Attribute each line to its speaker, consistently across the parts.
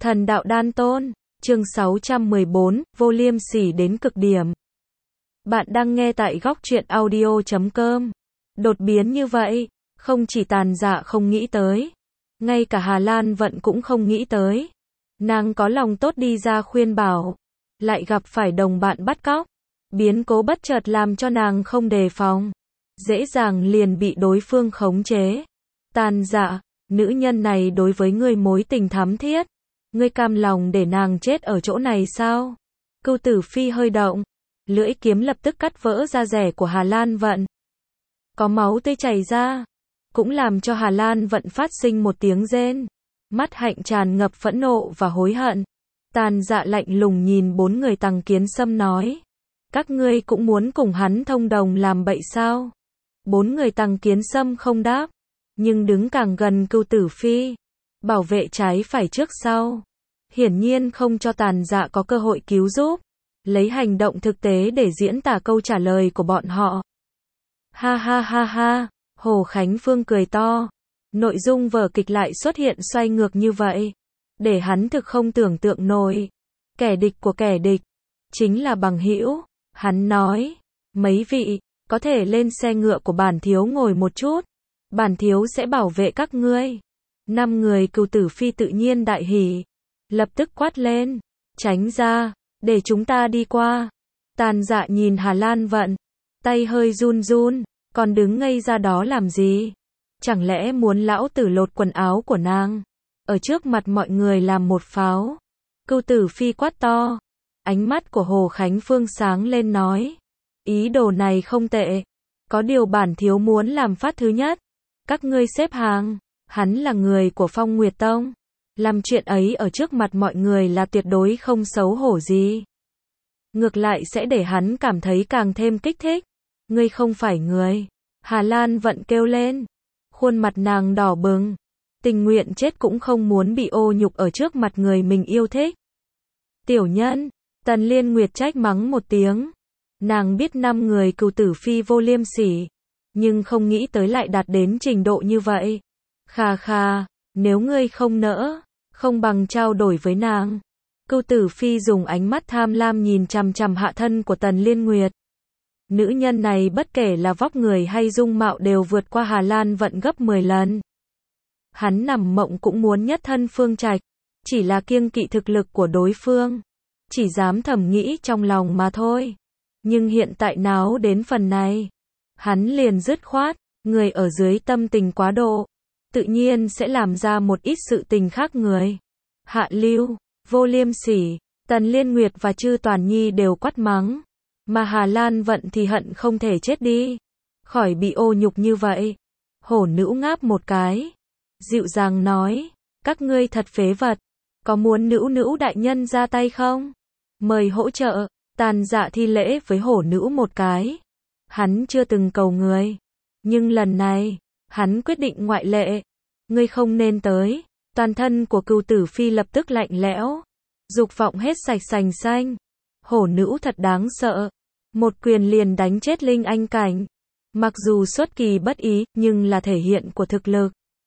Speaker 1: Thần đạo đan tôn, chương 614, vô liêm sỉ đến cực điểm. Bạn đang nghe tại góc truyện audio.com. Đột biến như vậy, không chỉ Tàn Dạ không nghĩ tới, ngay cả Hà Lan Vận cũng không nghĩ tới. Nàng có lòng tốt đi ra khuyên bảo, lại gặp phải đồng bạn bắt cóc. Biến cố bất chợt làm cho nàng không đề phòng, dễ dàng liền bị đối phương khống chế. Tàn Dạ, nữ nhân này đối với ngươi mối tình thắm thiết, ngươi cam lòng để nàng chết ở chỗ này sao? Cưu Tử Phi hơi động, lưỡi kiếm lập tức cắt vỡ da rẻ của Hà Lan Vận. Có máu tươi chảy ra, cũng làm cho Hà Lan Vận phát sinh một tiếng rên. Mắt hạnh tràn ngập phẫn nộ và hối hận. Tàn Dạ lạnh lùng nhìn bốn người Tằng Kiến Sâm nói, các ngươi cũng muốn cùng hắn thông đồng làm bậy sao? Bốn người Tằng Kiến Sâm không đáp, nhưng đứng càng gần Cưu Tử Phi, bảo vệ trái phải trước sau, hiển nhiên không cho Tàn Dạ có cơ hội cứu giúp, lấy hành động thực tế để diễn tả câu trả lời của bọn họ. Ha ha ha ha, Hồ Khánh Phương cười to, nội dung vở kịch lại xuất hiện xoay ngược như vậy, để hắn thực không tưởng tượng nổi. Kẻ địch của kẻ địch, chính là bằng hữu. Hắn nói, mấy vị, có thể lên xe ngựa của bản thiếu ngồi một chút, bản thiếu sẽ bảo vệ các ngươi. 5 người Cưu Tử Phi tự nhiên đại hỉ, lập tức quát lên, tránh ra, để chúng ta đi qua. Tàn Dạ nhìn Hà Lan Vận, tay hơi run run, còn đứng ngây ra đó làm gì? Chẳng lẽ muốn lão tử lột quần áo của nàng, ở trước mặt mọi người làm một pháo? Cưu Tử Phi quát to, ánh mắt của Hồ Khánh Phương sáng lên nói, ý đồ này không tệ, có điều bản thiếu muốn làm phát thứ nhất, các ngươi xếp hàng. Hắn là người của Phong Nguyệt Tông, làm chuyện ấy ở trước mặt mọi người là tuyệt đối không xấu hổ gì. Ngược lại sẽ để hắn cảm thấy càng thêm kích thích. Ngươi không phải người. Hà Lan Vận kêu lên, khuôn mặt nàng đỏ bừng, tình nguyện chết cũng không muốn bị ô nhục ở trước mặt người mình yêu thích. Tiểu nhân, Tần Liên Nguyệt trách mắng một tiếng. Nàng biết 5 người Cưu Tử Phi vô liêm sỉ, nhưng không nghĩ tới lại đạt đến trình độ như vậy. Khà khà, nếu ngươi không nỡ, không bằng trao đổi với nàng. Cưu Tử Phi dùng ánh mắt tham lam nhìn chằm chằm hạ thân của Tần Liên Nguyệt. Nữ nhân này bất kể là vóc người hay dung mạo đều vượt qua Hà Lan Vận gấp 10 lần. Hắn nằm mộng cũng muốn nhất thân Phương Trạch, chỉ là kiêng kỵ thực lực của đối phương, chỉ dám thầm nghĩ trong lòng mà thôi. Nhưng hiện tại náo đến phần này, hắn liền dứt khoát, người ở dưới tâm tình quá độ, tự nhiên sẽ làm ra một ít sự tình khác người. Hạ lưu, vô liêm sỉ, Tần Liên Nguyệt và Trư Toàn Nhi đều quát mắng, mà Hà Lan Vận thì hận không thể chết đi, khỏi bị ô nhục như vậy. Hổ nữ ngáp một cái, dịu dàng nói, các ngươi thật phế vật, có muốn nữ đại nhân ra tay không? Mời hỗ trợ. Tàn Dạ thi lễ với hổ nữ một cái. Hắn chưa từng cầu người, nhưng lần này, hắn quyết định ngoại lệ. Ngươi không nên tới. Toàn thân của Cưu Tử Phi lập tức lạnh lẽo, dục vọng hết sạch sành xanh. Hổ nữ thật đáng sợ, một quyền liền đánh chết Linh Anh cảnh. Mặc dù xuất kỳ bất ý, nhưng là thể hiện của thực lực.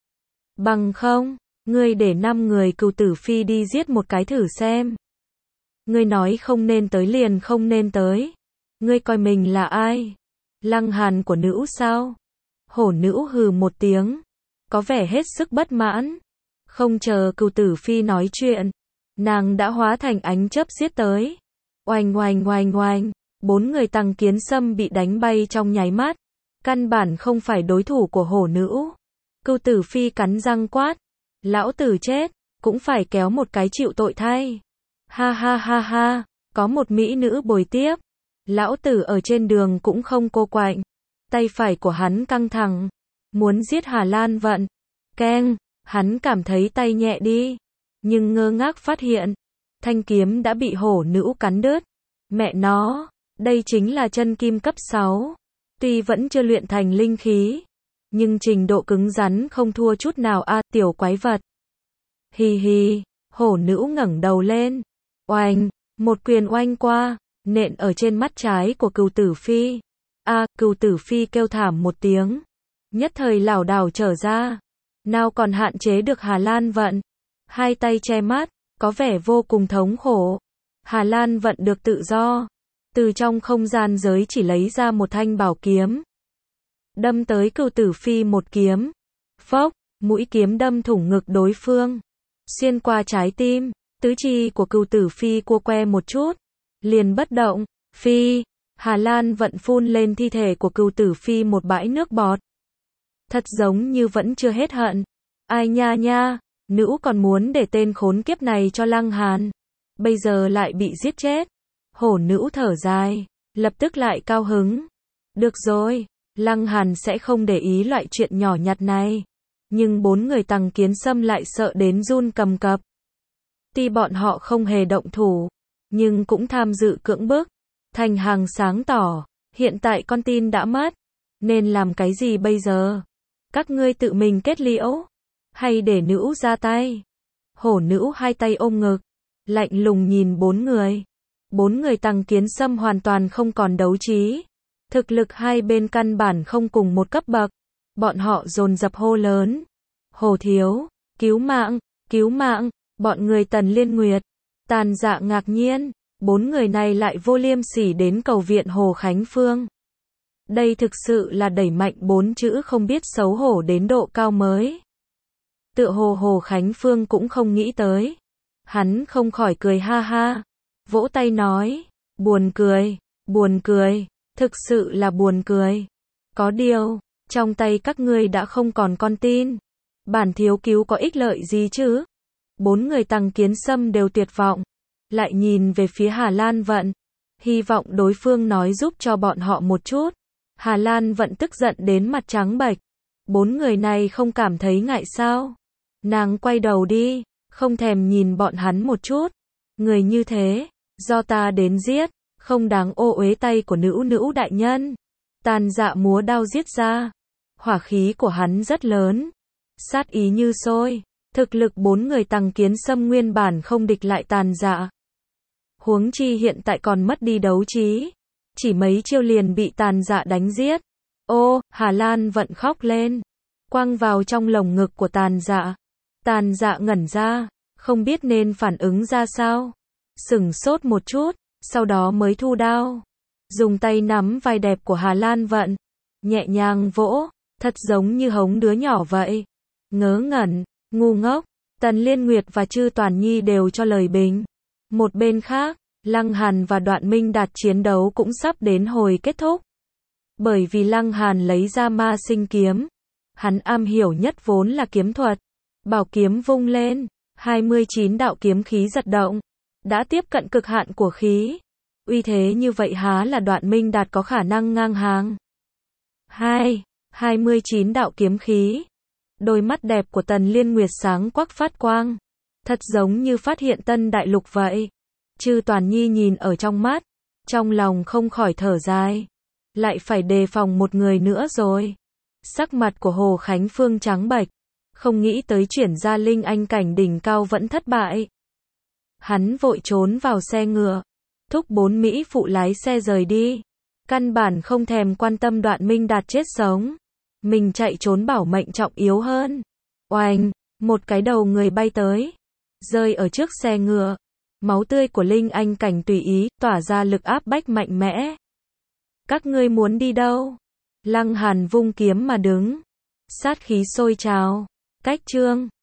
Speaker 1: Bằng không, ngươi để 5 người Cưu Tử Phi đi giết một cái thử xem. Ngươi nói không nên tới liền không nên tới. Ngươi coi mình là ai? Lăng Hàn của nữ sao? Hổ nữ hừ một tiếng, có vẻ hết sức bất mãn. Không chờ Cưu Tử Phi nói chuyện, nàng đã hóa thành ánh chớp giết tới. Oanh oanh oanh oanh, 4 người Tằng Kiến Sâm bị đánh bay trong nháy mắt, căn bản không phải đối thủ của hổ nữ. Cưu Tử Phi cắn răng quát, lão tử chết, cũng phải kéo một cái chịu tội thay. Ha ha ha ha, có một mỹ nữ bồi tiếp, lão tử ở trên đường cũng không cô quạnh. Tay phải của hắn căng thẳng, muốn giết Hà Lan Vận. Keng, hắn cảm thấy tay nhẹ đi, nhưng ngơ ngác phát hiện, thanh kiếm đã bị hổ nữ cắn đứt. Mẹ nó, đây chính là chân kim cấp 6. Tuy vẫn chưa luyện thành linh khí, nhưng trình độ cứng rắn không thua chút nào a, tiểu quái vật. Hi hi, hổ nữ ngẩng đầu lên. Oanh, một quyền oanh qua, nện ở trên mắt trái của Cưu Tử Phi. Cưu Tử Phi kêu thảm một tiếng, nhất thời lảo đảo trở ra. Nào còn hạn chế được Hà Lan Vận, hai tay che mắt, có vẻ vô cùng thống khổ. Hà Lan Vận được tự do, từ trong không gian giới chỉ lấy ra một thanh bảo kiếm, đâm tới Cửu Tử Phi một kiếm. Phốc, mũi kiếm đâm thủng ngực đối phương, xuyên qua trái tim, tứ chi của Cửu Tử Phi cua quẹ một chút, liền bất động. Phi, Hà Lan Vận phun lên thi thể của Cửu Tử Phi một bãi nước bọt. Thật giống như vẫn chưa hết hận. Ai nha nha, nữ còn muốn để tên khốn kiếp này cho Lăng Hàn, bây giờ lại bị giết chết. Hổ nữ thở dài, lập tức lại cao hứng. Được rồi, Lăng Hàn sẽ không để ý loại chuyện nhỏ nhặt này. Nhưng 4 người Tằng Kiến Sâm lại sợ đến run cầm cập. Tuy bọn họ không hề động thủ, nhưng cũng tham dự cưỡng bức. Thành Hằng sáng tỏ, hiện tại con tin đã mất, nên làm cái gì bây giờ? Các ngươi tự mình kết liễu, hay để nữ ra tay? Hổ nữ hai tay ôm ngực, lạnh lùng nhìn 4 người. 4 người Tằng Kiến Sâm hoàn toàn không còn đấu trí. Thực lực hai bên căn bản không cùng một cấp bậc. Bọn họ dồn dập hô lớn. Hồ thiếu, cứu mạng, cứu mạng, bọn người Tần Liên Nguyệt. Tàn Dạ ngạc nhiên, 4 người này lại vô liêm sỉ đến cầu viện Hồ Khánh Phương. Đây thực sự là đẩy mạnh 4 chữ không biết xấu hổ đến độ cao mới. Tựa hồ Hồ Khánh Phương cũng không nghĩ tới. Hắn không khỏi cười ha ha, vỗ tay nói, buồn cười, thực sự là buồn cười. Có điều, trong tay các ngươi đã không còn con tin, bản thiếu cứu có ích lợi gì chứ? 4 người Tằng Kiến Sâm đều tuyệt vọng, lại nhìn về phía Hà Lan Vận, hy vọng đối phương nói giúp cho bọn họ một chút. Hà Lan Vận tức giận đến mặt trắng bệch. 4 người này không cảm thấy ngại sao? Nàng quay đầu đi, không thèm nhìn bọn hắn một chút. Người như thế, do ta đến giết, không đáng ô uế tay của nữ đại nhân. Tàn Dạ múa đao giết ra. Hỏa khí của hắn rất lớn, sát ý như sôi. Thực lực 4 người Tằng Kiến Sâm nguyên bản không địch lại Tàn Dạ. Huống chi hiện tại còn mất đi đấu trí. Chỉ mấy chiêu liền bị Tàn Dạ đánh giết. Ô, Hà Lan Vận khóc lên, quăng vào trong lồng ngực của Tàn Dạ. Tàn Dạ ngẩn ra, không biết nên phản ứng ra sao. Sửng sốt một chút, sau đó mới thu đao. Dùng tay nắm vai đẹp của Hà Lan Vận, nhẹ nhàng vỗ, thật giống như hống đứa nhỏ vậy. Ngớ ngẩn, ngu ngốc, Tần Liên Nguyệt và Trư Toàn Nhi đều cho lời bình. Một bên khác, Lăng Hàn và Đoạn Minh Đạt chiến đấu cũng sắp đến hồi kết thúc. Bởi vì Lăng Hàn lấy ra Ma Sinh kiếm, hắn am hiểu nhất vốn là kiếm thuật. Bảo kiếm vung lên, 29 đạo kiếm khí giật động, đã tiếp cận cực hạn của khí. Uy thế như vậy há là Đoạn Minh Đạt có khả năng ngang hàng. 29 đạo kiếm khí. Đôi mắt đẹp của Tần Liên Nguyệt sáng quắc phát quang, thật giống như phát hiện tân đại lục vậy. Trư Toàn Nhi nhìn ở trong mắt, trong lòng không khỏi thở dài. Lại phải đề phòng một người nữa rồi. Sắc mặt của Hồ Khánh Phương trắng bệch, không nghĩ tới chuyển ra linh anh cảnh đỉnh cao vẫn thất bại. Hắn vội trốn vào xe ngựa, thúc 4 mỹ phụ lái xe rời đi. Căn bản không thèm quan tâm Đoạn Minh Đạt chết sống. Mình chạy trốn bảo mệnh trọng yếu hơn. Oanh, một cái đầu người bay tới, rơi ở trước xe ngựa. Máu tươi của linh anh cảnh tùy ý, tỏa ra lực áp bách mạnh mẽ. Các ngươi muốn đi đâu? Lăng Hàn vung kiếm mà đứng. Sát khí sôi trào. Cách chương